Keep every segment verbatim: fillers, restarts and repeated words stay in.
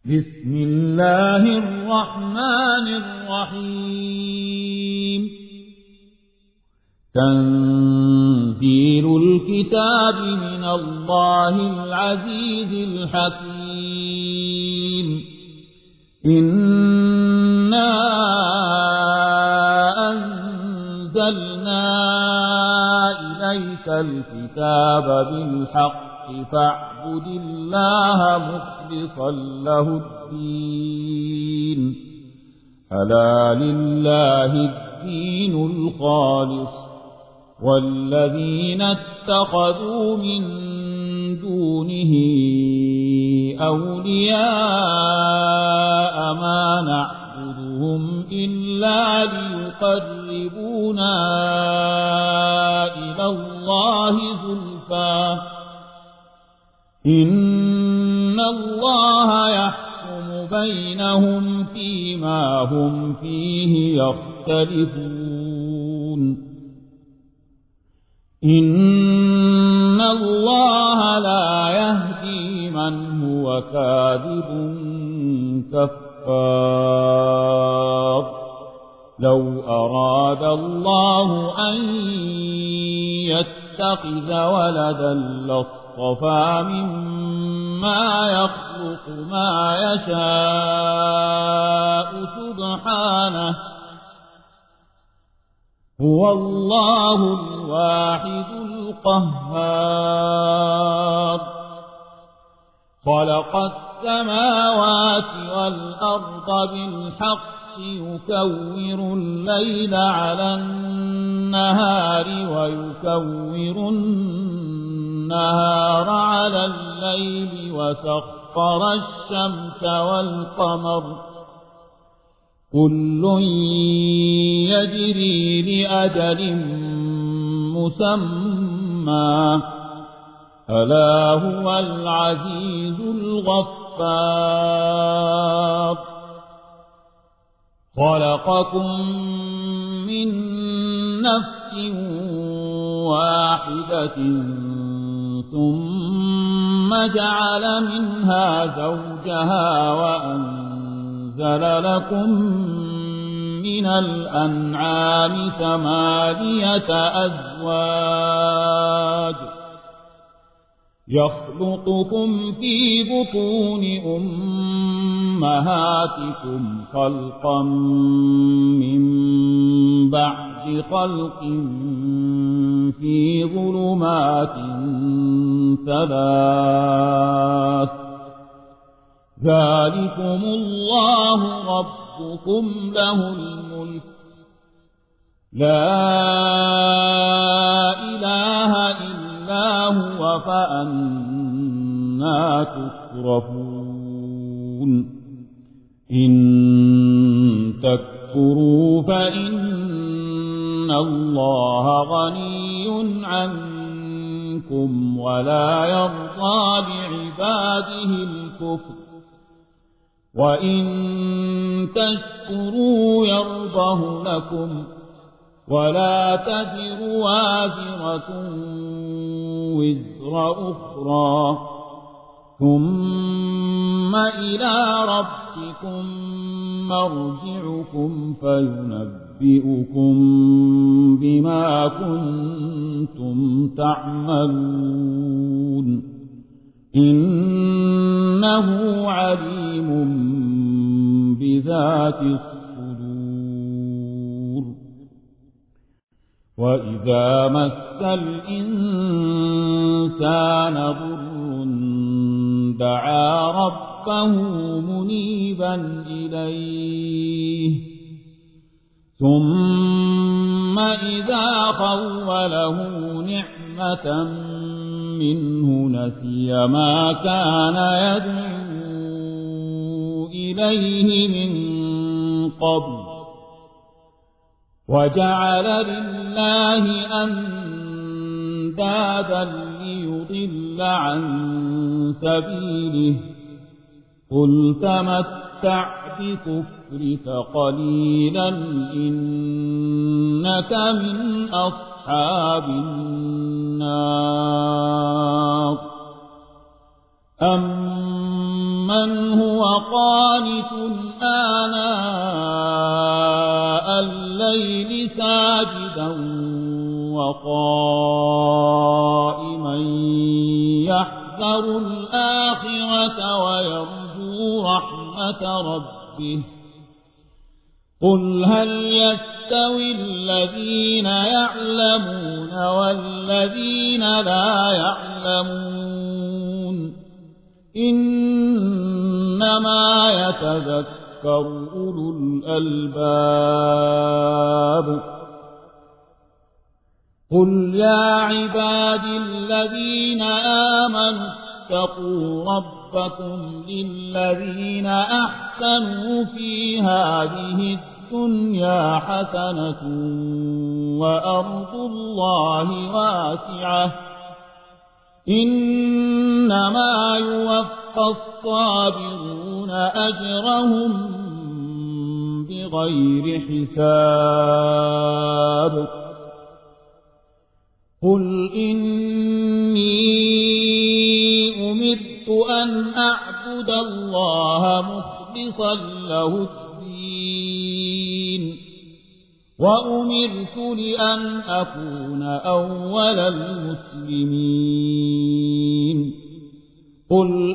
بسم الله الرحمن الرحيم تنزيل الكتاب من الله العزيز الحكيم إنا أنزلنا إليك الكتاب بالحق فاعبد الله مخلصا له الدين ألا لله الدين الخالص والذين اتخذوا من دونه أولياء ما نعبدهم إلا ليقربونا إلى الله زلفى إن الله يحكم بينهم فيما هم فيه يختلفون إن الله لا يهدي من هو كاذب كفار لو أراد الله أن يتخذ ولدا لاصطفى مما يخلق ما يشاء سبحانه هو الله الواحد القهار خلق السماوات والأرض بالحق يكور الليل على النهار ويكور النهار على الليل وسخر الشمس والقمر كل يجري لأجل مسمى ألا هو العزيز الغفار خلقكم من نفس واحدة ثم جعل منها زوجها وأنزل لكم من الأنعام ثمانية أزواج يخلقكم في بطون أمهاتكم خلقا من بعد خلق في ظلمات ثلاث ذلكم الله ربكم له الملك لا إله إلا هو فأنا تصرفون إن تكفروا فإن الله غني عنكم ولا يرضى لعباده الكفر وإن تشكروا يرضه لكم ولا تزر وازرة وزر أخرى ثم إلى ربكم مرجعكم فينبئكم بما كنتم تعملون إنه عليم بذات الصدور وإذا مس الإنسان ضر دعا ربه منيبا إليه ثم إذا خوله نعمة منه نسي ما كان يدعو إليه من قبل وجعل لله أندادا ليضل عن سبيله قل تمتع بكفرك قليلا إنك من أصحاب النار أَمَّنْ هُوَ قَانِتٌ آنَاءَ اللَّيْلِ سَاجِدًا وَقَائِمًا يَحْذَرُ الْآخِرَةَ وَيَرْجُو رَحْمَةَ رَبِّهِ قُلْ هَلْ يَسْتَوِي الَّذِينَ يَعْلَمُونَ وَالَّذِينَ لَا يَعْلَمُونَ إِنَّمَا يَتَذَكَّرُ أُولُو الْأَلْبَابِ قُلْ يَا عِبَادِي الَّذِينَ آمَنُوا اتَّقُوا رَبَّكُمْ لِلَّذِينَ أَحْسَنُوا فِي هَذِهِ الدُّنْيَا حَسَنَةٌ وَأَرْضُ اللَّهِ وَاسِعَةٌ إِنَّمَا يُوَفَّى الصَّابِرُونَ أَجْرَهُم بِغَيْرِ حِسَابٍ قُلْ إِنِّي أُمِرْتُ أَنْ أَعْبُدَ اللَّهَ مُخْلِصًا لَهُ الدِّينَ وَأُمِرْتُ لِأَنْ أَكُونَ أَوَّلَ الْمُسْلِمِينَ قُلْ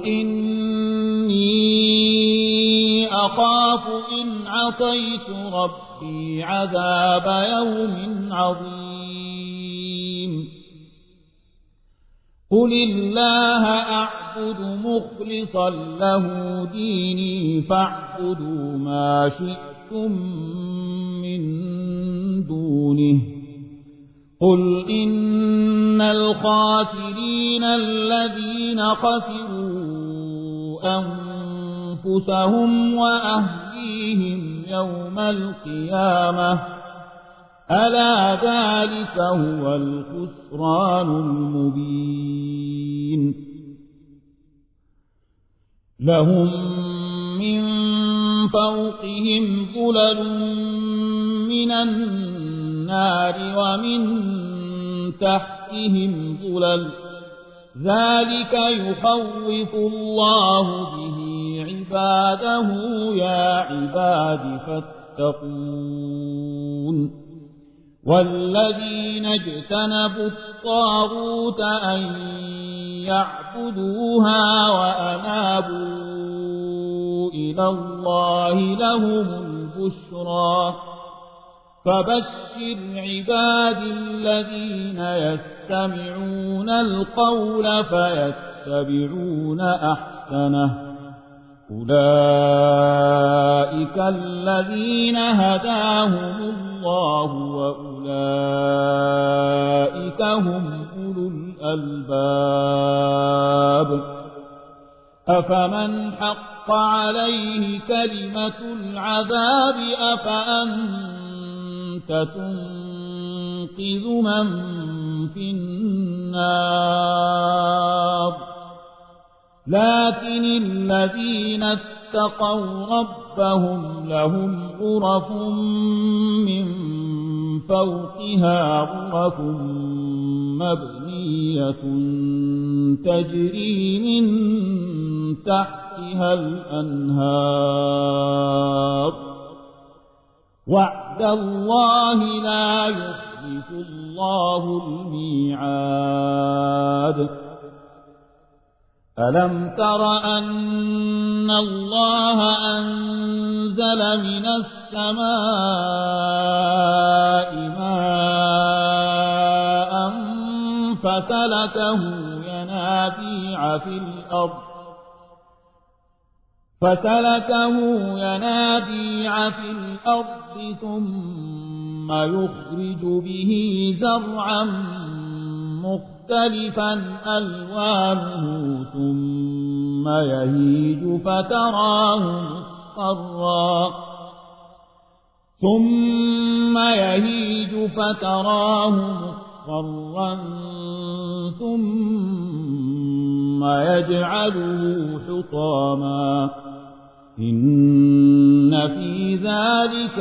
إِنِّي أَخَافُ إِنْ عَصَيْتُ رَبِّي عَذَابَ يَوْمٍ عَظِيمٍ قُلِ اللَّهَ أَعْبُدُ مُخْلِصًا لَهُ دِينِي فَاعْبُدُوا مَا شِئْتُم مِّن دُونِهِ قُلْ إِنَّ الْخَاسِرِينَ الَّذِينَ خَسِرُوا أَنفُسَهُمْ وَأَهْلِيهِمْ يَوْمَ الْقِيَامَةِ أَلَا ذَلِكَ هُوَ الْخُسْرَانُ الْمُبِينُ لَهُم مِّن فَوْقِهِمْ ظُلَلٌ مِّنَ النَّارِ وَمِن تَحْتِهِمْ ظُلَلٌ ذَلِكَ يُخَوِّفُ اللَّهُ بِهِ عِبَادَهُ يَا عِبَادِ فَاتَّقُونِ وَالَّذِينَ اجْتَنَبُوا الطَّاغُوتَ أَن يَعْبُدُوهَا وَأَنَابُوا إِلَى اللَّهِ لَهُمُ الْبُشْرَى فَبَشِّرْ عِبَادِي الَّذِينَ يَسْتَمِعُونَ الْقَوْلَ فَيَتَّبِعُونَ أَحْسَنَهُ أُولَئِكَ الَّذِينَ هَدَاهُمُ اللَّهُ وَأُولَئِكَ هُمْ أُولُو الْأَلْبَابِ أَفَمَنْ حَقَّ عَلَيْهِ كَلِمَةُ الْعَذَابِ أَفَأَنْتَ تُنقِذُ مَنْ فِي النَّارِ لكن الذين اتقوا ربهم لهم غرف من فوقها غرف مبنية تجري من تحتها الأنهار وعد الله لا يخلف الله الميعاد ألم تر أن الله أنزل من السماء ماء فسلكه ينابيع في الأرض فسلكه ينابيع في الأرض ثم يخرج به زرعا مختلفا ألوانه ثم يهيج فتراه مصفرا ثم يهيج فتراه مصفرا ثم يجعله حطاما إن في ذلك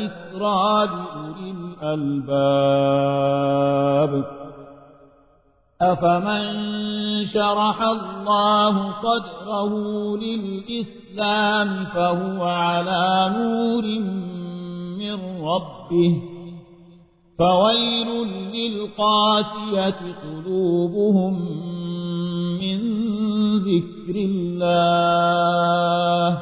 لذكرى لأولي الألباب أفمن شرح الله صدره للإسلام فهو على نور من ربه فويل للقاسية قلوبهم من ذكر الله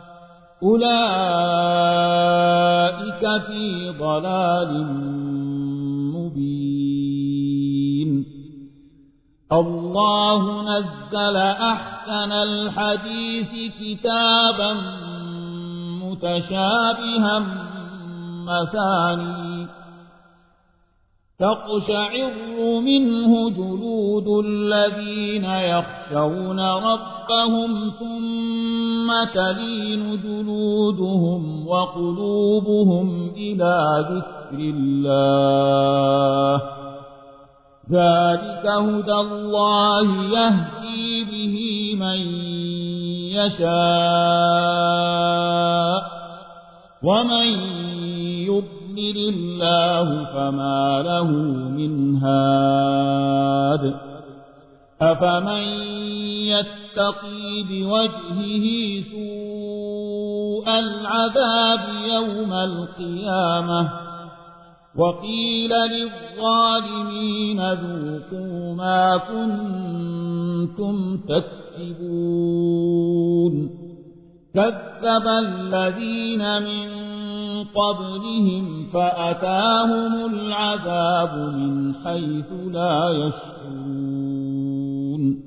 أولئك في ضلال مبين. الله نزل أحسن الحديث كتابا متشابها مثاني تقشعر منه جلود الذين يخشون ربهم ثم تلين جلودهم وقلوبهم إلى ذكر الله ذلك هدى الله يهدي به من يشاء ومن يضلل الله فما له من هاد أفمن يتقي بوجهه سوء العذاب يوم القيامة وقيل للظالمين ذوقوا ما كنتم تكسبون كذب الذين من قبلهم فأتاهم العذاب من حيث لا يشعرون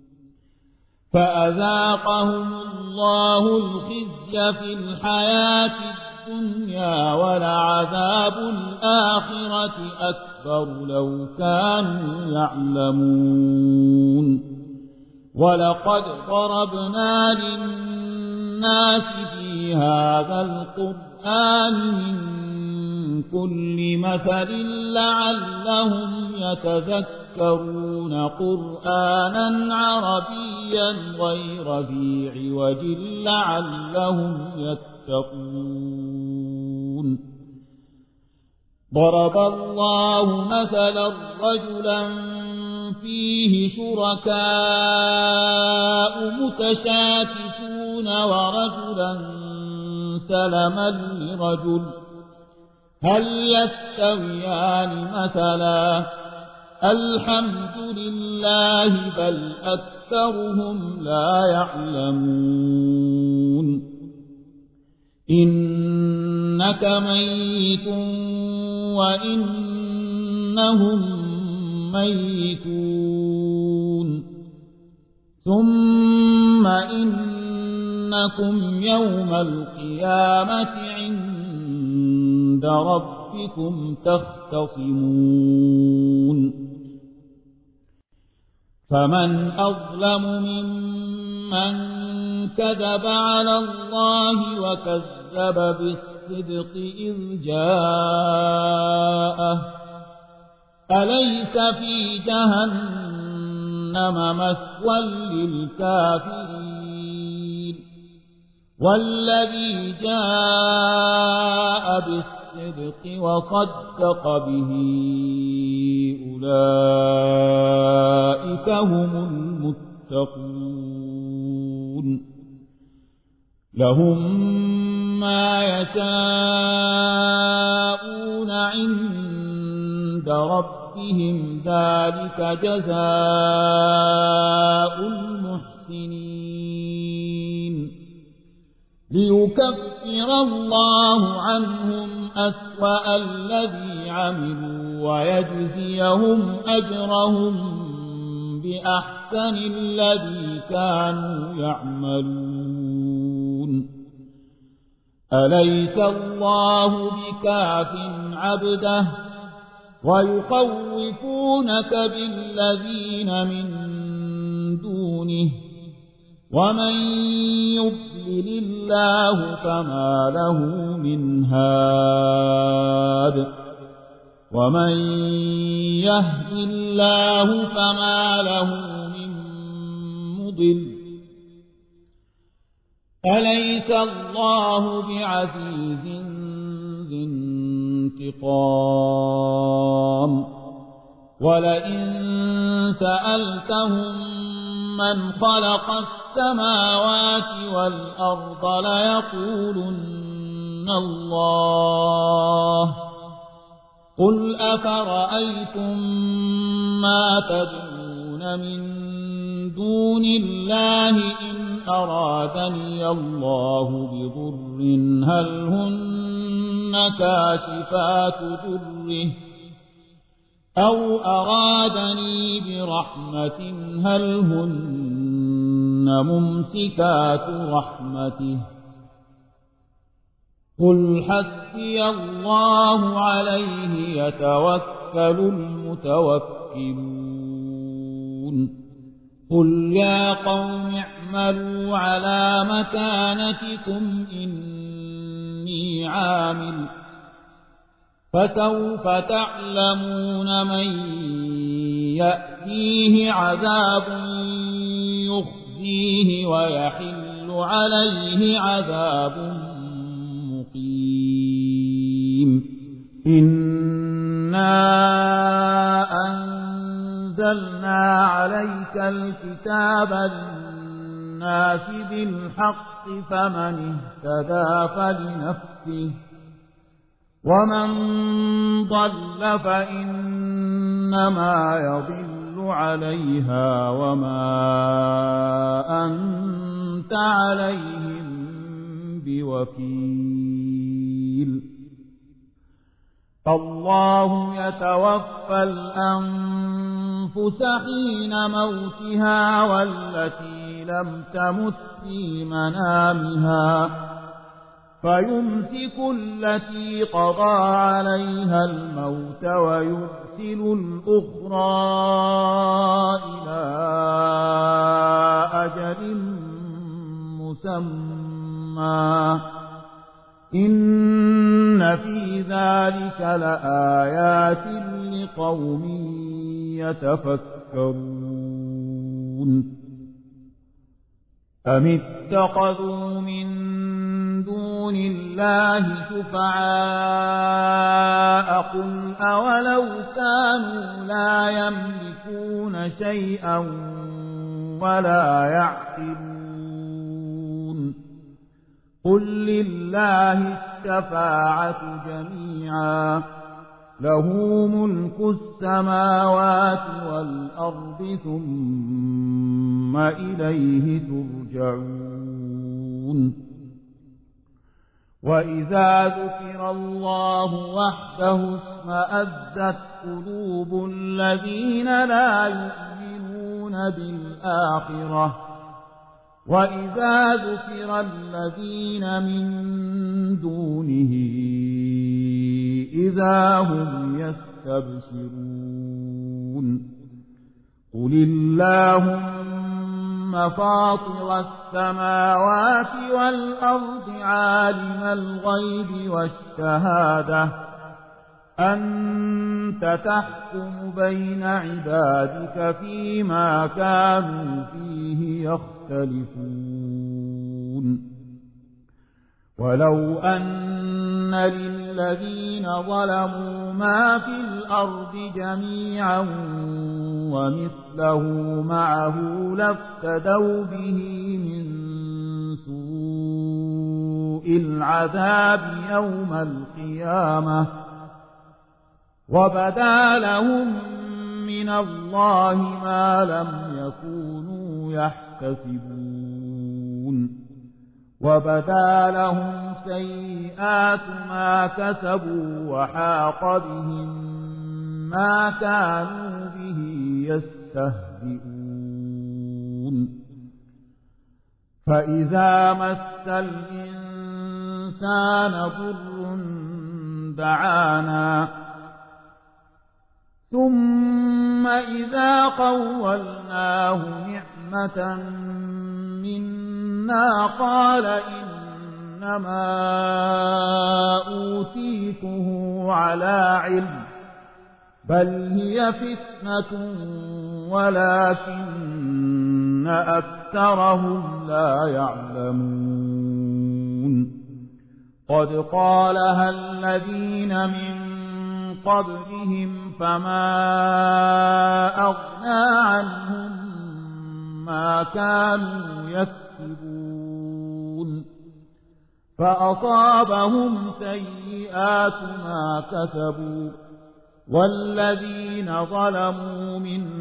فأذاقهم الله الخزي في الحياة الدنيا ولعذاب الآخرة أكبر لو كانوا يعلمون ولقد ضربنا للناس في هذا القرآن من كل مثل لعلهم يتذكرون قرآنا عربيا غير ذي عوج لعلهم يتقون ضرب الله مثلا رجلا فيه شركاء متشاكسون ورجلا سلما لرجل هل يستويان مثلا الحمد لله بل أكثرهم لا يعلمون إنك ميت وإنهم ميتون ثم إنكم يوم القيامة عند ربكم تختصمون فمن أظلم ممن كذب على الله وكذب بالصدق إذ جاءه أليس في جهنم مثوى للكافرين والذي جاء بالصدق وصدق به أولئك هم المتقون لهم ما يشاءون عند ربهم ذلك جزاء المحسنين ليكفر الله عنهم أسوأ الذي عملوا ويجزيهم أجرهم بأحسن الذي كانوا يعملون أليس الله بكاف عبده ويخوفونك بالذين من دونه ومن يضلل الله فما له من هاد ومن يهد الله فما له من مضل أليس الله بعزيز ذي انتقام ولئن سألتهم من خلق السماوات والأرض ليقولن الله قل أفرأيتم ما تدعون من دون الله إن أرادني الله بضر هل هن كاشفات ضره أو أرادني برحمة هل هن ممسكات رحمته قل حسبي الله عليه يتوكل المتوكلون قل يا قوم اعملوا على مكانتكم إني عامل فسوف تعلمون من يأتيه عذاب يخزيه ويحل عليه عذاب مقيم إنا أنزلنا عليك الكتاب للناس بالحق فمن اهتدى فلنفسه ومن ضل فإنما يضل عليها وما أنت عليهم بوكيل الله يتوفى الأنفس حين موتها والتي لم تمت في منامها فيمسك التي قضى عليها الموت ويرسل الأخرى إلى أجل مسمى إن في ذلك لآيات لقوم يتفكرون أم اتخذوا من دون الله شفعاء قل أولو كانوا لا يملكون شيئا ولا يعقلون قل لله الشفاعة جميعا له ملك السماوات والأرض ثم إليه ترجعون وإذا ذكر الله وحده اشمأزت قلوب الذين لا يؤمنون بالآخرة وإذا ذكر الذين من دونه إذا هم يستبشرون قل اللهم فاطر السماوات والأرض عالم الغيب والشهادة أنت تحكم بين عبادك فيما كانوا فيه يختلفون ولو أن للذين ظلموا ما في الأرض جميعا ومثله معه لافتدوا به من سوء العذاب يوم القيامة وبدا لهم من الله ما لم يكونوا يحتسبون وبدا لهم سيئات ما كسبوا وحاق بهم ما كانوا به يستهزئون فإذا مس الإنسان ضر دعانا ثم إذا قولناه نعمة منا قال إنما أوتيته على علم بل هي فتنة ولكن أكثرهم لا يعلمون قد قالها الذين من قبلهم فما أغنى عنهم ما كانوا يكسبون فأصابهم سيئات ما كسبوا والذين ظلموا من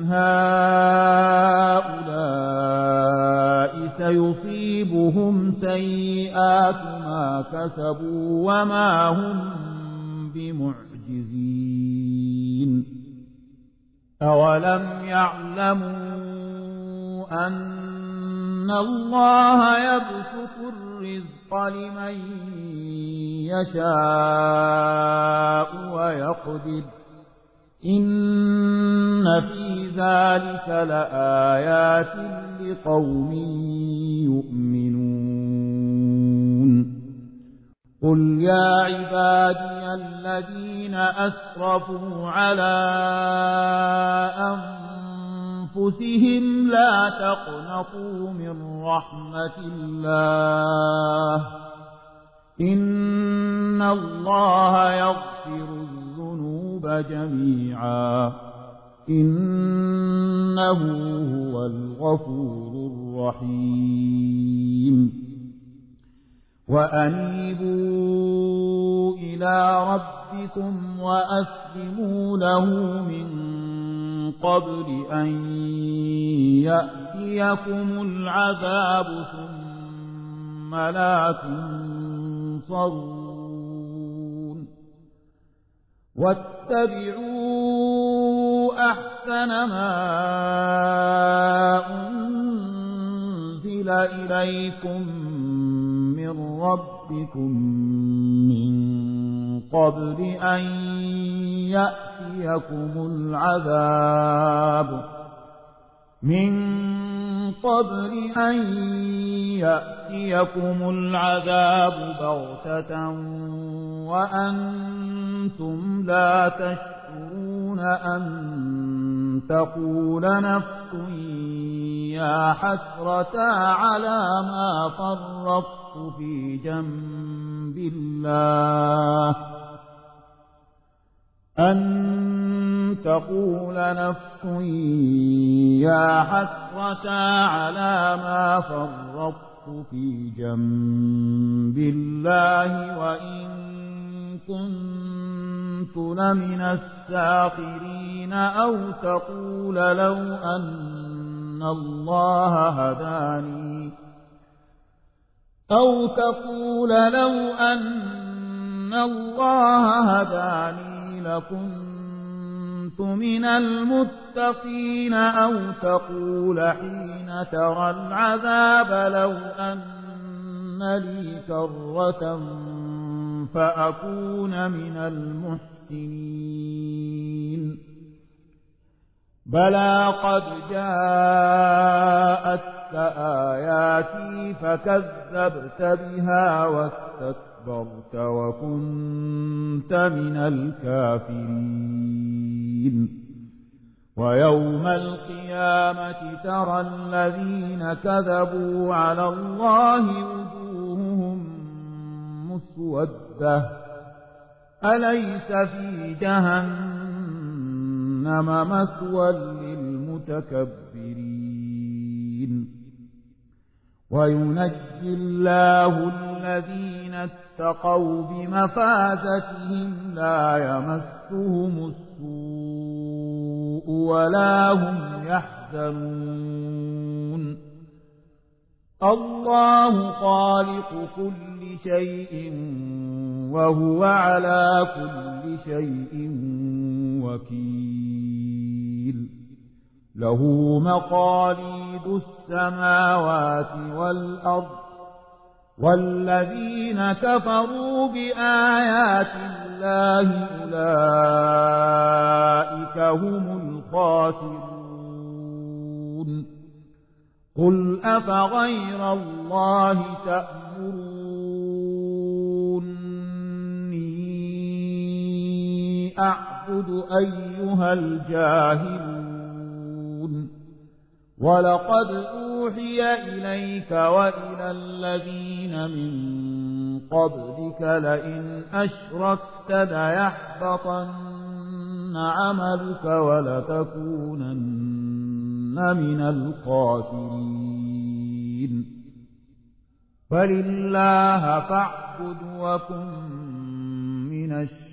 هؤلاء سيصيبهم سيئات ما كسبوا وما هم بمعجزين أولم يعلموا أن الله يبسط الرزق لمن يشاء ويقدر إن في ذلك لآيات لقوم يؤمنون قل يا عبادي الذين أسرفوا على أنفسهم لا تقنطوا من رحمة الله إن الله يغفر الذنوب جميعا إنه هو الغفور الرحيم وأنيبوا إلى ربكم وأسلموا له من قبل أن يأتيكم العذاب ثم لا تنصرون واتبعوا أحسن ما أنزل إليكم من ربكم من قبل أن يأتيكم العذاب من قبل أن يأتيكم العذاب بغتة وأنتم لا تشعرون أن تقول نفس يا حسرة على ما فرطت في جنب الله أن تقول نفس يا حسرة على ما فرطت في جنب الله وإن كنت لمن الساخرين أو تقول لو أن الله هداني أو تقول لو أن الله هداني لكنت من المتقين أو تقول حين ترى العذاب لو أن لي كرة فأكون من المحسنين بلى قد جاءتك آياتي فكذبت بها واستكبرت وكنت من الكافرين ويوم القيامة ترى الذين كذبوا على الله وجوههم مسودة أليس في جهنم مثوى للمتكبرين وينجي الله الذين اتقوا بمفازتهم لا يمسهم السوء ولا هم يحزنون الله خالق كل شيء وهو على كل شيء وكيل له مقاليد السماوات والأرض والذين كفروا بآيات الله أولئك هم الخاسرون قل أفغير الله تأمروني أعبد أيها الجاهلون ولقد أوحي إليك وإلى الذين من قبلك لئن أشركت ليحبطن عملك ولتكونن من الخاسرين بل الله فاعبد وكن من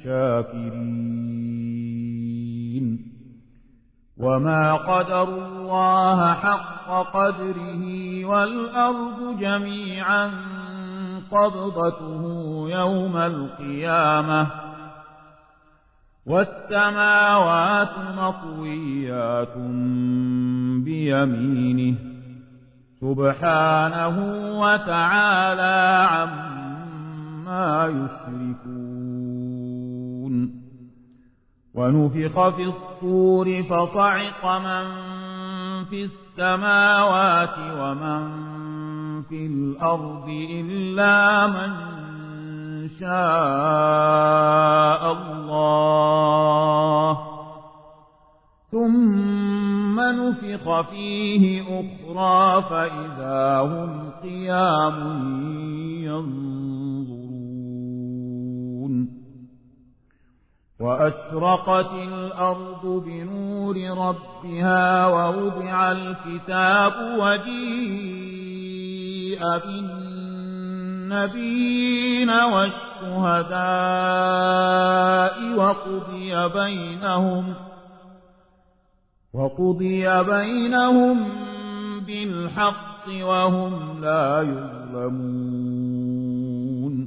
الشاكرين وما قدروا الله حق قدره والأرض جميعا قبضته يوم القيامة والسماوات مطويات بيمينه سبحانه وتعالى عما يشركون ونفخ في الصور فصعق من في السماوات ومن في الأرض إلا من شاء الله ثم نفخ فيه أخرى فإذا هم قيام ينظرون وأشرقت الأرض بنور ربها ووضع الكتاب وجيء بالنبيين والشهداء وقضي بينهم وقضي بينهم بالحق وهم لا يظلمون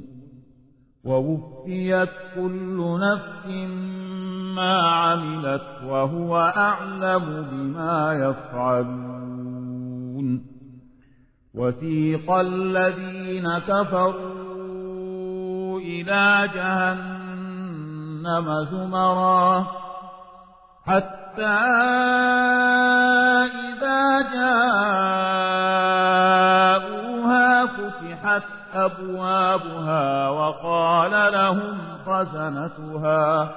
ووفيت كل نفس ما عملت وهو أعلم بما يفعلون وسيق الذين كفروا إلى جهنم زمرا حتى إذا جاءوها فتحت أبوابها وقال لهم خزنتها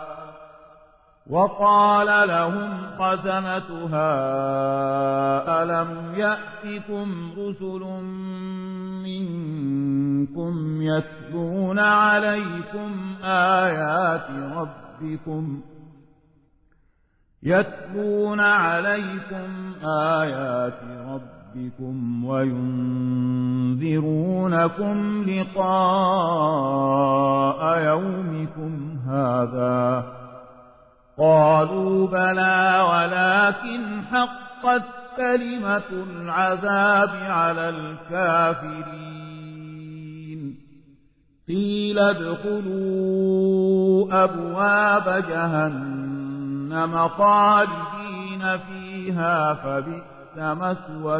وقال لهم خزنتها ألم يأتكم رسل منكم يتلون عليكم آيات ربكم يتلون عليكم آيات ربكم وينذرونكم لقاء يومكم هذا قالوا بلى ولكن حقت كلمة العذاب على الكافرين قيل ادخلوا أبواب جهنم خالدين فيها فبئس مثوى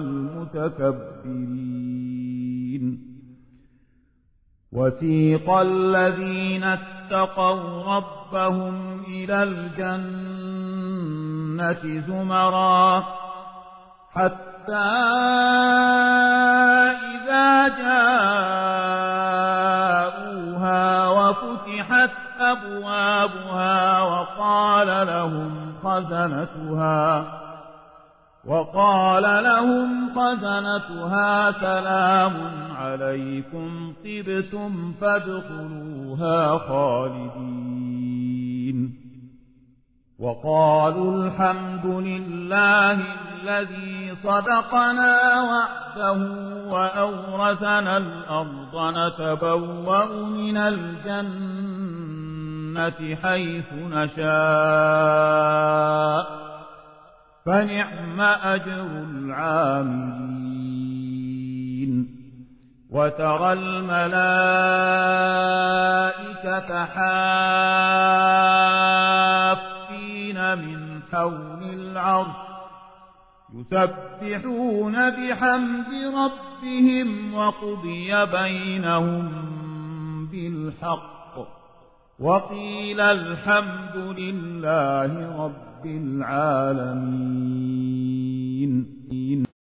المتكبرين وسيق الذين اتقوا ربهم إلى الجنة زمرا حتى إذا جاءوها وفتحت أبوابها وقال لهم خزنتها وقال لهم خزنتها سلام عليكم طبتم فادخلوها خالدين وقالوا الحمد لله الذي صدقنا وعده وأورثنا الأرض نتبوأ من الجنة حيث نشاء فنعم أجر العاملين وترى الملائكة حافين من حول العرش يسبحون بحمد ربهم وقضي بينهم بالحق وقيل الحمد لله رب العالمين